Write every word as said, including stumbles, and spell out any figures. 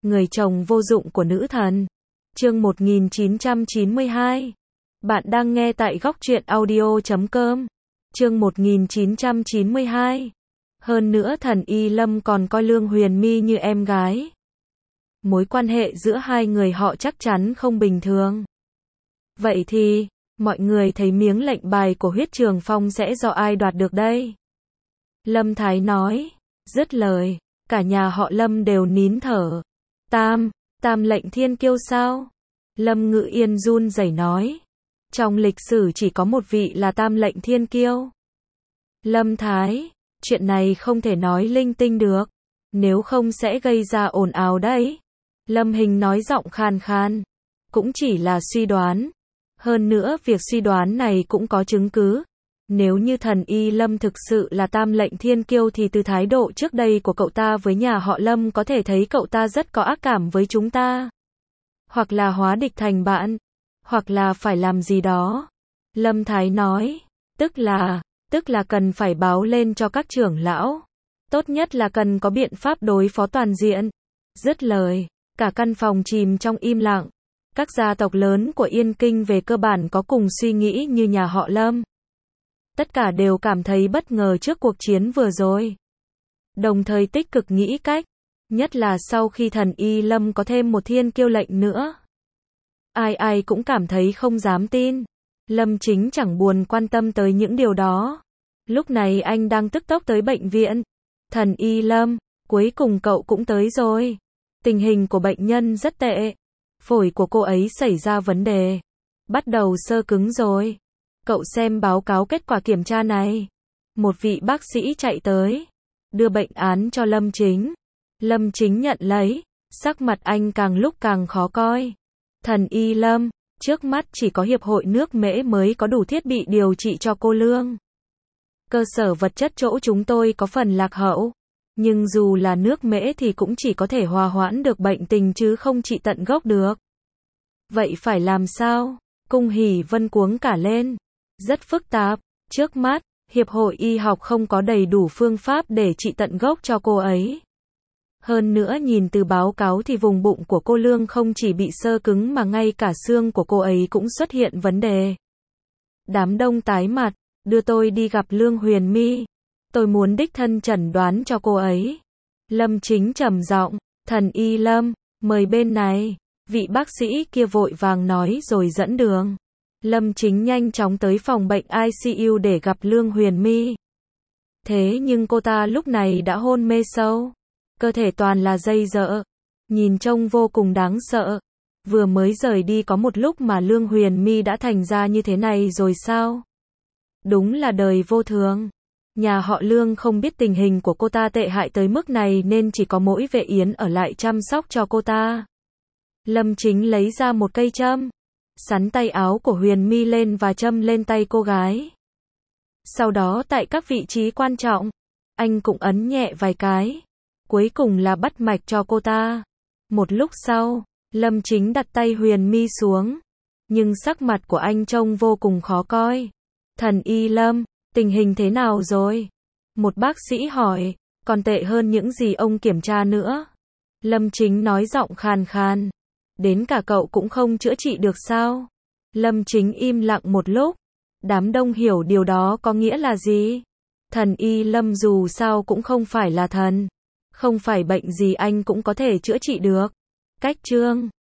Người chồng vô dụng của nữ thần. Chương một nghìn chín trăm chín mươi hai. Bạn đang nghe tại góc truyện audio chấm com. Chương một nghìn chín trăm chín mươi hai. Hơn nữa Thần Y Lâm còn coi Lương Huyền My như em gái. Mối quan hệ giữa hai người họ chắc chắn không bình thường. Vậy thì, mọi người thấy miếng lệnh bài của Huyết Trường Phong sẽ do ai đoạt được đây? Lâm Thái nói. Dứt lời, cả nhà họ Lâm đều nín thở. Tam, Tam lệnh thiên kiêu sao? Lâm Ngự Yên run rẩy nói. Trong lịch sử chỉ có một vị là Tam lệnh thiên kiêu. Lâm Thái, chuyện này không thể nói linh tinh được, nếu không sẽ gây ra ồn ào đấy. Lâm Hình nói giọng khan khan. Cũng chỉ là suy đoán. Hơn nữa việc suy đoán này cũng có chứng cứ. Nếu như Thần Y Lâm thực sự là Tam lệnh thiên kiêu thì từ thái độ trước đây của cậu ta với nhà họ Lâm có thể thấy cậu ta rất có ác cảm với chúng ta. Hoặc là hóa địch thành bạn. Hoặc là phải làm gì đó. Lâm Thái nói. Tức là, tức là cần phải báo lên cho các trưởng lão. Tốt nhất là cần có biện pháp đối phó toàn diện. Dứt lời, cả căn phòng chìm trong im lặng. Các gia tộc lớn của Yên Kinh về cơ bản có cùng suy nghĩ như nhà họ Lâm. Tất cả đều cảm thấy bất ngờ trước cuộc chiến vừa rồi. Đồng thời tích cực nghĩ cách. Nhất là sau khi Thần Y Lâm có thêm một thiên kiêu lệnh nữa. Ai ai cũng cảm thấy không dám tin. Lâm Chính chẳng buồn quan tâm tới những điều đó. Lúc này anh đang tức tốc tới bệnh viện. Thần Y Lâm, cuối cùng cậu cũng tới rồi. Tình hình của bệnh nhân rất tệ. Phổi của cô ấy xảy ra vấn đề. Bắt đầu xơ cứng rồi. Cậu xem báo cáo kết quả kiểm tra này. Một vị bác sĩ chạy tới. Đưa bệnh án cho Lâm Chính. Lâm Chính nhận lấy. Sắc mặt anh càng lúc càng khó coi. Thần Y Lâm, trước mắt chỉ có Hiệp hội nước Mễ mới có đủ thiết bị điều trị cho cô Lương. Cơ sở vật chất chỗ chúng tôi có phần lạc hậu. Nhưng dù là nước Mễ thì cũng chỉ có thể hòa hoãn được bệnh tình chứ không trị tận gốc được. Vậy phải làm sao? Cung Hỷ Vân cuống cả lên. Rất phức tạp. Trước mắt, Hiệp hội y học không có đầy đủ phương pháp để trị tận gốc cho cô ấy. Hơn nữa nhìn từ báo cáo thì vùng bụng của cô Lương không chỉ bị xơ cứng mà ngay cả xương của cô ấy cũng xuất hiện vấn đề. Đám đông tái mặt, đưa tôi đi gặp Lương Huyền My. Tôi muốn đích thân chẩn đoán cho cô ấy. Lâm Chính trầm giọng, Thần Y Lâm, mời bên này. Vị bác sĩ kia vội vàng nói rồi dẫn đường. Lâm Chính nhanh chóng tới phòng bệnh i xê u để gặp Lương Huyền My. Thế nhưng cô ta lúc này đã hôn mê sâu. Cơ thể toàn là dây dợ. Nhìn trông vô cùng đáng sợ. Vừa mới rời đi có một lúc mà Lương Huyền My đã thành ra như thế này rồi sao? Đúng là đời vô thường. Nhà họ Lương không biết tình hình của cô ta tệ hại tới mức này nên chỉ có mỗi Vệ Yến ở lại chăm sóc cho cô ta. Lâm Chính lấy ra một cây châm. Sắn tay áo của Huyền My lên và châm lên tay cô gái. Sau đó tại các vị trí quan trọng, anh cũng ấn nhẹ vài cái. Cuối cùng là bắt mạch cho cô ta. Một lúc sau, Lâm Chính đặt tay Huyền My xuống. Nhưng sắc mặt của anh trông vô cùng khó coi. Thần Y Lâm, tình hình thế nào rồi? Một bác sĩ hỏi, còn tệ hơn những gì ông kiểm tra nữa. Lâm Chính nói giọng khàn khàn. Đến cả cậu cũng không chữa trị được sao? Lâm Chính im lặng một lúc. Đám đông hiểu điều đó có nghĩa là gì? Thần Y Lâm dù sao cũng không phải là thần. Không phải bệnh gì anh cũng có thể chữa trị được. Cách chương